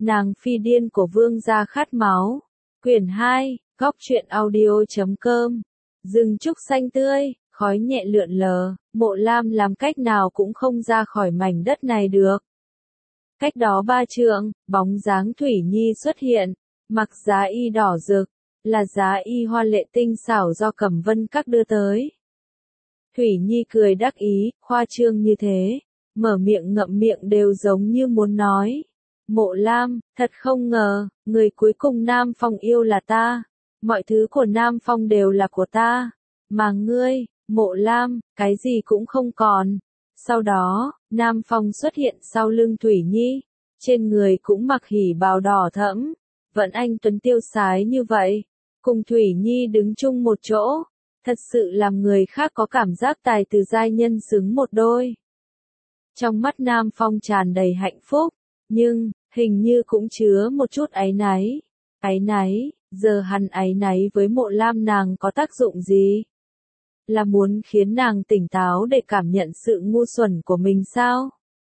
Nàng phi điên của vương gia khát máu. Quyển 2, Góc truyện audio.com. Rừng trúc xanh tươi, khói nhẹ lượn lờ, Mộ Lam làm cách nào cũng không ra khỏi mảnh đất này được. Cách đó 3 trượng, bóng dáng Thủy Nhi xuất hiện, mặc giá y đỏ rực, là giá y hoa lệ tinh xảo do Cẩm Vân Các đưa tới. Thủy Nhi cười đắc ý, khoa trương như thế, mở miệng ngậm miệng đều giống như muốn nói. Mộ Lam, thật không ngờ, người cuối cùng Nam Phong yêu là ta. Mọi thứ của Nam Phong đều là của ta. Mà ngươi, Mộ Lam, cái gì cũng không còn. Sau đó, Nam Phong xuất hiện sau lưng Thủy Nhi. Trên người cũng mặc hỉ bào đỏ thẫm. Vẫn anh tuấn tiêu sái như vậy. Cùng Thủy Nhi đứng chung một chỗ. Thật sự làm người khác có cảm giác tài từ giai nhân xứng một đôi. Trong mắt Nam Phong tràn đầy hạnh phúc. Nhưng, hình như cũng chứa một chút áy náy. Áy náy, giờ hắn áy náy với Mộ Lam nàng có tác dụng gì? Là muốn khiến nàng tỉnh táo để cảm nhận sự ngu xuẩn của mình sao?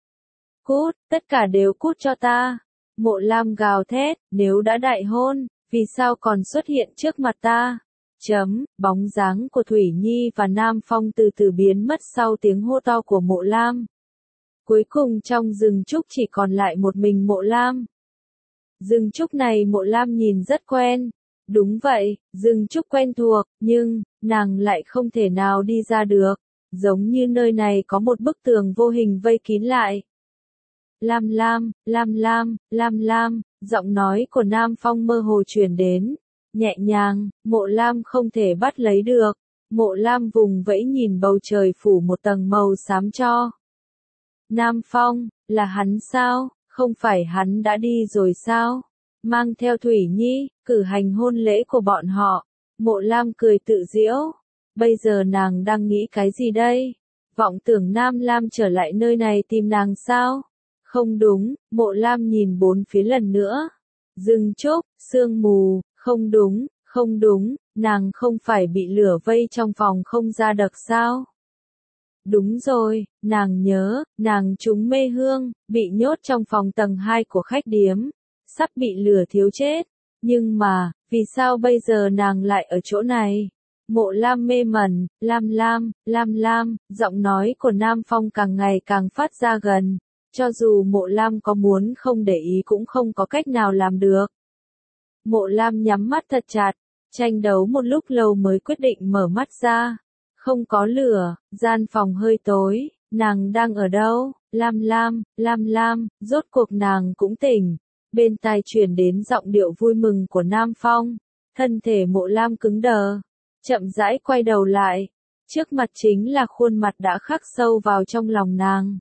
Cút, tất cả đều cút cho ta. Mộ Lam gào thét, nếu đã đại hôn, vì sao còn xuất hiện trước mặt ta? Bóng dáng của Thủy Nhi và Nam Phong từ từ biến mất sau tiếng hô to của Mộ Lam. Cuối cùng trong rừng trúc chỉ còn lại một mình Mộ Lam. Rừng trúc này Mộ Lam nhìn rất quen. Đúng vậy, rừng trúc quen thuộc, nhưng, nàng lại không thể nào đi ra được. Giống như nơi này có một bức tường vô hình vây kín lại. Lam Lam, Lam Lam, Lam Lam, giọng nói của Nam Phong mơ hồ truyền đến. Nhẹ nhàng, Mộ Lam không thể bắt lấy được. Mộ Lam vùng vẫy nhìn bầu trời phủ một tầng màu xám cho. Nam Phong, là hắn sao? Không phải hắn đã đi rồi sao? Mang theo Thủy Nhi, cử hành hôn lễ của bọn họ. Mộ Lam cười tự giễu. Bây giờ nàng đang nghĩ cái gì đây? Vọng tưởng Nam Lam trở lại nơi này tìm nàng sao? Không đúng, Mộ Lam nhìn bốn phía lần nữa. Rừng trúc, sương mù, không đúng, không đúng, nàng không phải bị lửa vây trong phòng không ra được sao? Đúng rồi, nàng nhớ, nàng trúng mê hương, bị nhốt trong phòng tầng 2 của khách điếm, sắp bị lửa thiêu chết. Nhưng mà, vì sao bây giờ nàng lại ở chỗ này? Mộ Lam mê mẩn, Lam Lam, Lam Lam, giọng nói của Nam Phong càng ngày càng phát ra gần. Cho dù Mộ Lam có muốn không để ý cũng không có cách nào làm được. Mộ Lam nhắm mắt thật chặt, tranh đấu một lúc lâu mới quyết định mở mắt ra. Không có lửa, gian phòng hơi tối, nàng đang ở đâu? Lam Lam, Lam Lam, rốt cuộc nàng cũng tỉnh. Bên tai truyền đến giọng điệu vui mừng của Nam Phong. Thân thể Mộ Lam cứng đờ, chậm rãi quay đầu lại. Trước mặt chính là khuôn mặt đã khắc sâu vào trong lòng nàng.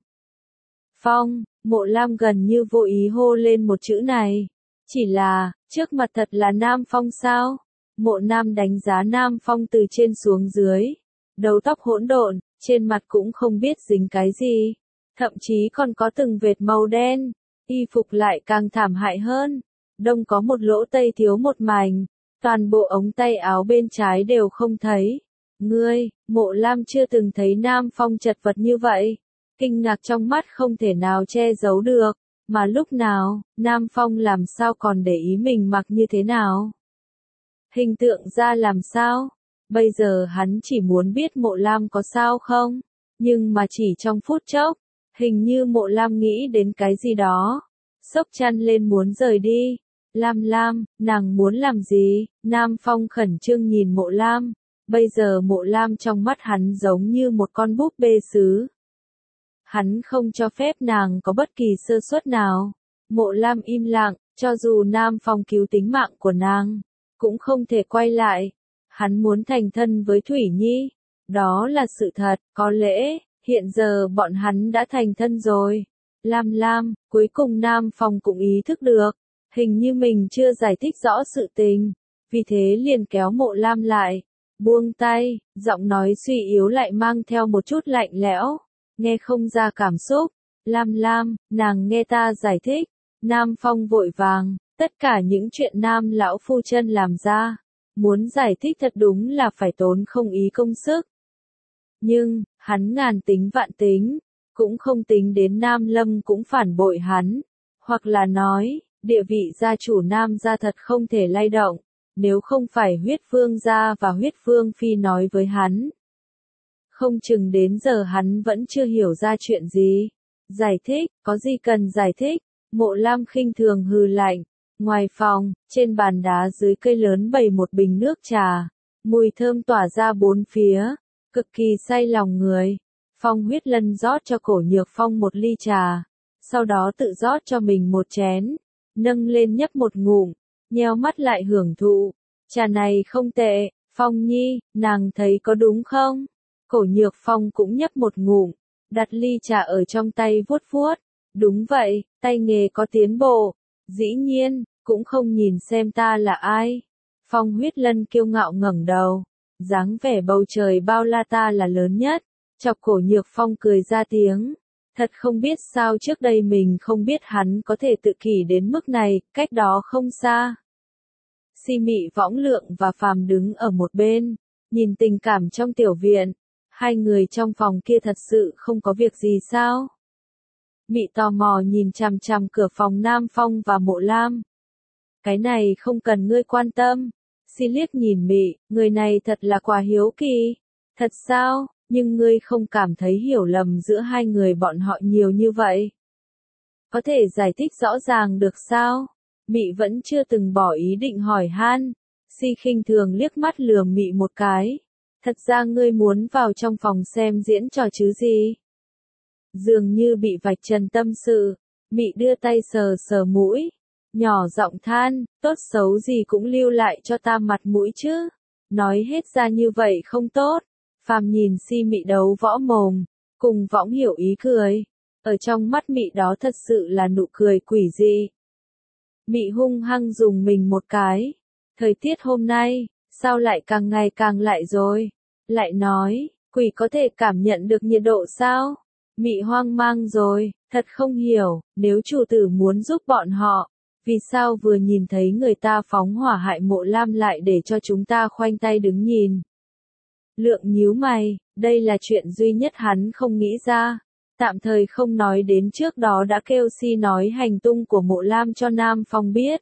Phong, Mộ Lam gần như vô ý hô lên một chữ này. Chỉ là, trước mặt thật là Nam Phong sao? Mộ Nam đánh giá Nam Phong từ trên xuống dưới. Đầu tóc hỗn độn, trên mặt cũng không biết dính cái gì. Thậm chí còn có từng vệt màu đen. Y phục lại càng thảm hại hơn. Đông có một lỗ tây thiếu một mảnh. Toàn bộ ống tay áo bên trái đều không thấy. Ngươi, Mộ Lam chưa từng thấy Nam Phong chật vật như vậy. Kinh ngạc trong mắt không thể nào che giấu được. Mà lúc nào, Nam Phong làm sao còn để ý mình mặc như thế nào? Hình tượng ra làm sao? Bây giờ hắn chỉ muốn biết Mộ Lam có sao không? Nhưng mà chỉ trong phút chốc, hình như Mộ Lam nghĩ đến cái gì đó. Xốc chăn lên muốn rời đi. Lam Lam, nàng muốn làm gì? Nam Phong khẩn trương nhìn Mộ Lam. Bây giờ Mộ Lam trong mắt hắn giống như một con búp bê sứ. Hắn không cho phép nàng có bất kỳ sơ suất nào. Mộ Lam im lặng, cho dù Nam Phong cứu tính mạng của nàng, cũng không thể quay lại. Hắn muốn thành thân với Thủy Nhi. Đó là sự thật, có lẽ, hiện giờ bọn hắn đã thành thân rồi. Lam Lam, cuối cùng Nam Phong cũng ý thức được. Hình như mình chưa giải thích rõ sự tình. Vì thế liền kéo Mộ Lam lại. Buông tay, giọng nói suy yếu lại mang theo một chút lạnh lẽo. Nghe không ra cảm xúc. Lam Lam, nàng nghe ta giải thích. Nam Phong vội vàng, tất cả những chuyện Nam lão phu chân làm ra. Muốn giải thích thật đúng là phải tốn không ý công sức. Nhưng, hắn ngàn tính vạn tính, cũng không tính đến Nam Lâm cũng phản bội hắn. Hoặc là nói, Địa vị gia chủ Nam gia thật không thể lay động, nếu không phải huyết vương gia và huyết vương phi nói với hắn. Không chừng đến giờ hắn vẫn chưa hiểu ra chuyện gì. Giải thích, có gì cần giải thích, Mộ Lam khinh thường hừ lạnh. Ngoài phòng, trên bàn đá dưới cây lớn bày một bình nước trà, mùi thơm tỏa ra bốn phía, cực kỳ say lòng người. Phong Huyết Lân rót cho Cổ Nhược Phong một ly trà, sau đó tự rót cho mình một chén, nâng lên nhấp một ngụm, nheo mắt lại hưởng thụ. Trà này không tệ, Phong Nhi, nàng thấy có đúng không? Cổ Nhược Phong cũng nhấp một ngụm, đặt ly trà ở trong tay vuốt vuốt. Đúng vậy, tay nghề có tiến bộ. Dĩ nhiên, cũng không nhìn xem ta là ai. Phong Huyết Lân kiêu ngạo ngẩng đầu, dáng vẻ bầu trời bao la ta là lớn nhất. Chọc Cổ Nhược Phong cười ra tiếng. Thật không biết sao trước đây mình không biết hắn có thể tự kỷ đến mức này, cách đó không xa. Si Mị Võng Lượng và Phàm đứng ở một bên, nhìn tình cảm trong tiểu viện. Hai người trong phòng kia thật sự không có việc gì sao? Mị tò mò nhìn chằm chằm cửa phòng Nam Phong và Mộ Lam. Cái này không cần ngươi quan tâm. Si liếc nhìn Mị, người này thật là quá hiếu kỳ. Thật sao, nhưng ngươi không cảm thấy hiểu lầm giữa hai người bọn họ nhiều như vậy? Có thể giải thích rõ ràng được sao? Mị vẫn chưa từng bỏ ý định hỏi han. Si khinh thường liếc mắt lườm Mị một cái. Thật ra ngươi muốn vào trong phòng xem diễn trò chứ gì? Dường như bị vạch trần tâm sự, Mị đưa tay sờ sờ mũi, nhỏ giọng than, tốt xấu gì cũng lưu lại cho ta mặt mũi chứ. Nói hết ra như vậy không tốt. Phàm nhìn Si Mị đấu võ mồm, cùng Võng hiểu ý cười. Ở trong mắt Mị đó thật sự là nụ cười quỷ dị. Mị hung hăng dùng mình một cái. Thời tiết hôm nay, sao lại càng ngày càng lạnh rồi? Lại nói, quỷ có thể cảm nhận được nhiệt độ sao? Mị hoang mang rồi, thật không hiểu, nếu chủ tử muốn giúp bọn họ, vì sao vừa nhìn thấy người ta phóng hỏa hại Mộ Lam lại để cho chúng ta khoanh tay đứng nhìn? Lượng nhíu mày, đây là chuyện duy nhất hắn không nghĩ ra. Tạm thời không nói đến trước đó đã kêu Si nói hành tung của Mộ Lam cho Nam Phong biết.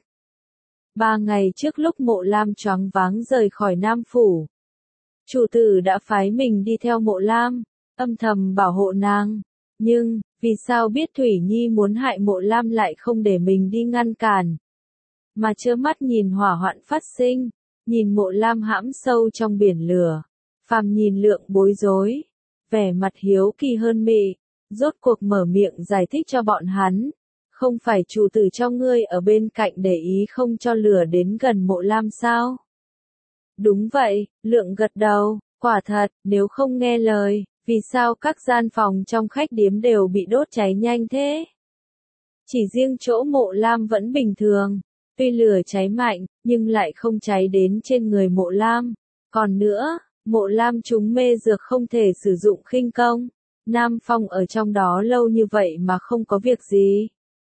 3 ngày trước lúc Mộ Lam choáng váng rời khỏi Nam Phủ, chủ tử đã phái mình đi theo Mộ Lam, âm thầm bảo hộ nàng. Nhưng, vì sao biết Thủy Nhi muốn hại Mộ Lam lại không để mình đi ngăn cản, mà trơ mắt nhìn hỏa hoạn phát sinh, nhìn Mộ Lam hãm sâu trong biển lửa. Phàm nhìn Lượng bối rối, vẻ mặt hiếu kỳ hơn Mị, rốt cuộc mở miệng giải thích cho bọn hắn. Không phải chủ tử cho ngươi ở bên cạnh để ý không cho lửa đến gần Mộ Lam sao? Đúng vậy, Lượng gật đầu, quả thật, nếu không nghe lời, vì sao các gian phòng trong khách điếm đều bị đốt cháy nhanh thế? Chỉ riêng chỗ Mộ Lam vẫn bình thường, tuy lửa cháy mạnh, nhưng lại không cháy đến trên người Mộ Lam. Còn nữa, Mộ Lam trúng mê dược không thể sử dụng khinh công. Nam Phong ở trong đó lâu như vậy mà không có việc gì.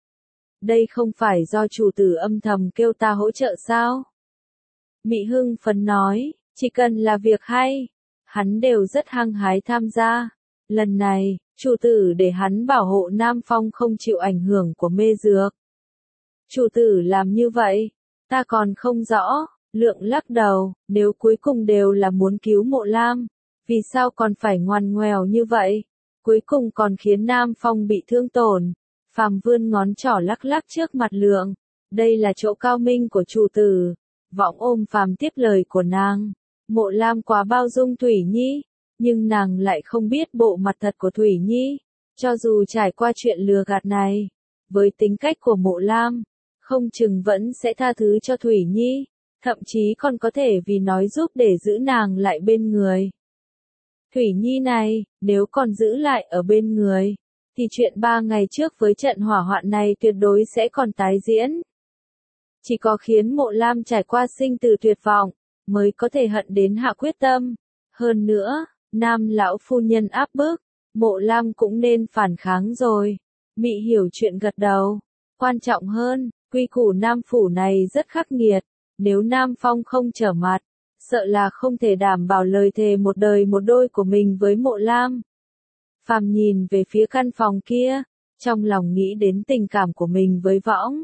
Đây không phải do chủ tử âm thầm kêu ta hỗ trợ sao? Mị hưng phấn nói, chỉ cần là việc hay, hắn đều rất hăng hái tham gia. Lần này, chủ tử để hắn bảo hộ Nam Phong không chịu ảnh hưởng của mê dược. Chủ tử làm như vậy, ta còn không rõ. Lượng lắc đầu, nếu cuối cùng đều là muốn cứu Mộ Lam, vì sao còn phải ngoằn ngoèo như vậy? Cuối cùng còn khiến Nam Phong bị thương tổn. Phàm vươn ngón trỏ lắc lắc trước mặt Lượng. Đây là chỗ cao minh của chủ tử. Võng ôm Phàm tiếp lời của nàng. Mộ Lam quá bao dung Thủy Nhi, nhưng nàng lại không biết bộ mặt thật của Thủy Nhi. Cho dù trải qua chuyện lừa gạt này, với tính cách của Mộ Lam, không chừng vẫn sẽ tha thứ cho Thủy Nhi, thậm chí còn có thể vì nói giúp để giữ nàng lại bên người. Thủy Nhi này, nếu còn giữ lại ở bên người, thì chuyện 3 ngày trước với trận hỏa hoạn này tuyệt đối sẽ còn tái diễn. Chỉ có khiến Mộ Lam trải qua sinh tử tuyệt vọng, mới có thể hận đến hạ quyết tâm. Hơn nữa, Nam lão phu nhân áp bức, Mộ Lam cũng nên phản kháng rồi. Mị hiểu chuyện gật đầu. Quan trọng hơn, quy củ Nam phủ này rất khắc nghiệt, nếu Nam Phong không trở mặt, sợ là không thể đảm bảo lời thề một đời một đôi của mình với Mộ Lam. Phàm nhìn về phía căn phòng kia, trong lòng nghĩ đến tình cảm của mình với Võng,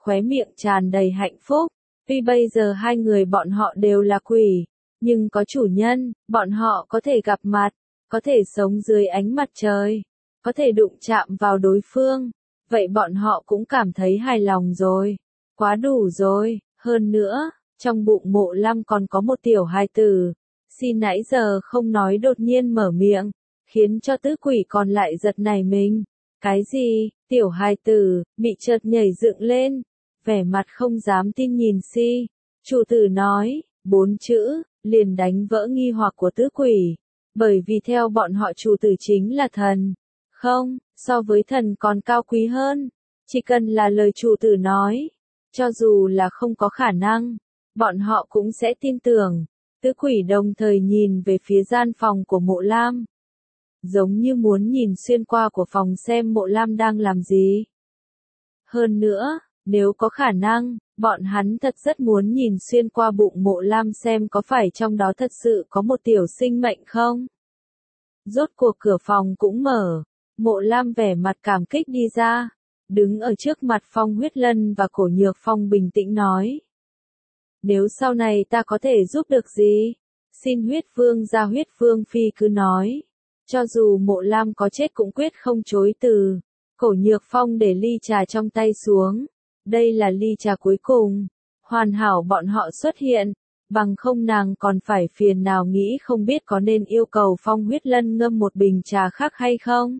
khóe miệng tràn đầy hạnh phúc. Tuy bây giờ hai người bọn họ đều là quỷ, nhưng có chủ nhân, bọn họ có thể gặp mặt, có thể sống dưới ánh mặt trời, có thể đụng chạm vào đối phương. Vậy bọn họ cũng cảm thấy hài lòng rồi. Quá đủ rồi, hơn nữa, trong bụng Mộ Lam còn có một tiểu hài tử. Xin nãy giờ không nói đột nhiên mở miệng, khiến cho tứ quỷ còn lại giật nảy mình. Cái gì, tiểu hài tử, bị chợt nhảy dựng lên, vẻ mặt không dám tin nhìn Si. Chủ tử nói, 4 chữ, liền đánh vỡ nghi hoặc của tứ quỷ. Bởi vì theo bọn họ chủ tử chính là thần. Không, so với thần còn cao quý hơn. Chỉ cần là lời chủ tử nói, cho dù là không có khả năng, bọn họ cũng sẽ tin tưởng. Tứ quỷ đồng thời nhìn về phía gian phòng của Mộ Lam, giống như muốn nhìn xuyên qua của phòng xem Mộ Lam đang làm gì. Hơn nữa, nếu có khả năng, bọn hắn thật rất muốn nhìn xuyên qua bụng Mộ Lam xem có phải trong đó thật sự có một tiểu sinh mệnh không. Rốt cuộc cửa phòng cũng mở, Mộ Lam vẻ mặt cảm kích đi ra, đứng ở trước mặt Phong Huyết Lân và Cổ Nhược Phong bình tĩnh nói. Nếu sau này ta có thể giúp được gì, xin Huyết Vương gia Huyết Vương Phi cứ nói. Cho dù Mộ Lam có chết cũng quyết không chối từ. Cổ Nhược Phong để ly trà trong tay xuống. Đây là ly trà cuối cùng. Hoàn hảo bọn họ xuất hiện. Bằng không nàng còn phải phiền nào nghĩ không biết có nên yêu cầu Phong Huyết Lân ngâm một bình trà khác hay không.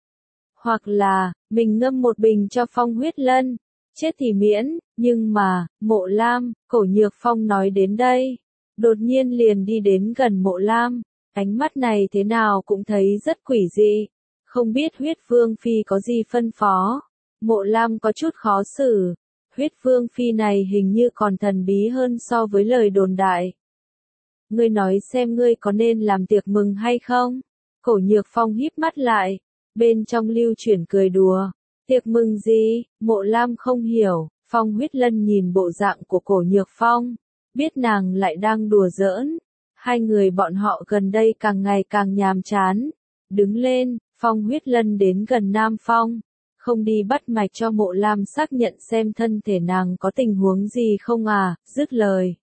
Hoặc là, mình ngâm một bình cho Phong Huyết Lân. Chết thì miễn, nhưng mà, Mộ Lam, Cổ Nhược Phong nói đến đây. Đột nhiên liền đi đến gần Mộ Lam. Ánh mắt này thế nào cũng thấy rất quỷ dị. Không biết Huyết Vương Phi có gì phân phó. Mộ Lam có chút khó xử. Huyết Vương Phi này hình như còn thần bí hơn so với lời đồn đại. Ngươi nói xem ngươi có nên làm tiệc mừng hay không? Cổ Nhược Phong híp mắt lại. Bên trong lưu chuyển cười đùa. Tiệc mừng gì? Mộ Lam không hiểu. Phong Huyết Lân nhìn bộ dạng của Cổ Nhược Phong. Biết nàng lại đang đùa giỡn. Hai người bọn họ gần đây càng ngày càng nhàm chán. Đứng lên, Phong Huyết Lân đến gần Nam Phong. Không đi bắt mạch cho Mộ Lam xác nhận xem thân thể nàng có tình huống gì không à, dứt lời.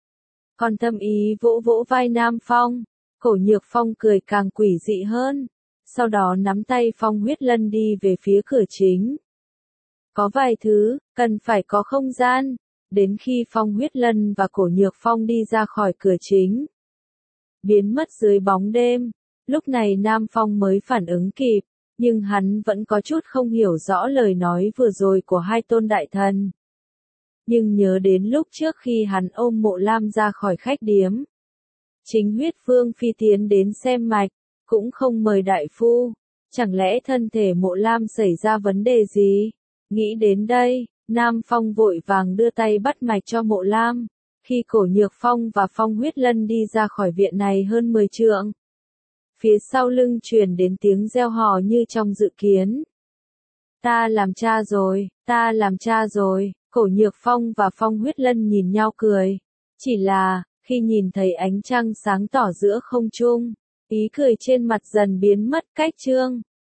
Còn thâm ý vỗ vỗ vai Nam Phong. Cổ Nhược Phong cười càng quỷ dị hơn. Sau đó nắm tay Phong Huyết Lân đi về phía cửa chính. Có vài thứ, cần phải có không gian. Đến khi Phong Huyết Lân và Cổ Nhược Phong đi ra khỏi cửa chính, biến mất dưới bóng đêm. Lúc này Nam Phong mới phản ứng kịp, nhưng hắn vẫn có chút không hiểu rõ lời nói vừa rồi của hai tôn đại thần. Nhưng nhớ đến lúc trước khi hắn ôm Mộ Lam ra khỏi khách điếm, chính Huyết Vương Phi tiến đến xem mạch, cũng không mời đại phu. Chẳng lẽ thân thể Mộ Lam xảy ra vấn đề gì? Nghĩ đến đây, Nam Phong vội vàng đưa tay bắt mạch cho Mộ Lam. Khi Cổ Nhược Phong và Phong Huyết Lân đi ra khỏi viện này hơn 10 trượng, phía sau lưng truyền đến tiếng reo hò như trong dự kiến. Ta làm cha rồi, ta làm cha rồi. Cổ Nhược Phong và Phong Huyết Lân nhìn nhau cười. Chỉ là, khi nhìn thấy ánh trăng sáng tỏ giữa không trung, ý cười trên mặt dần biến mất cách trương.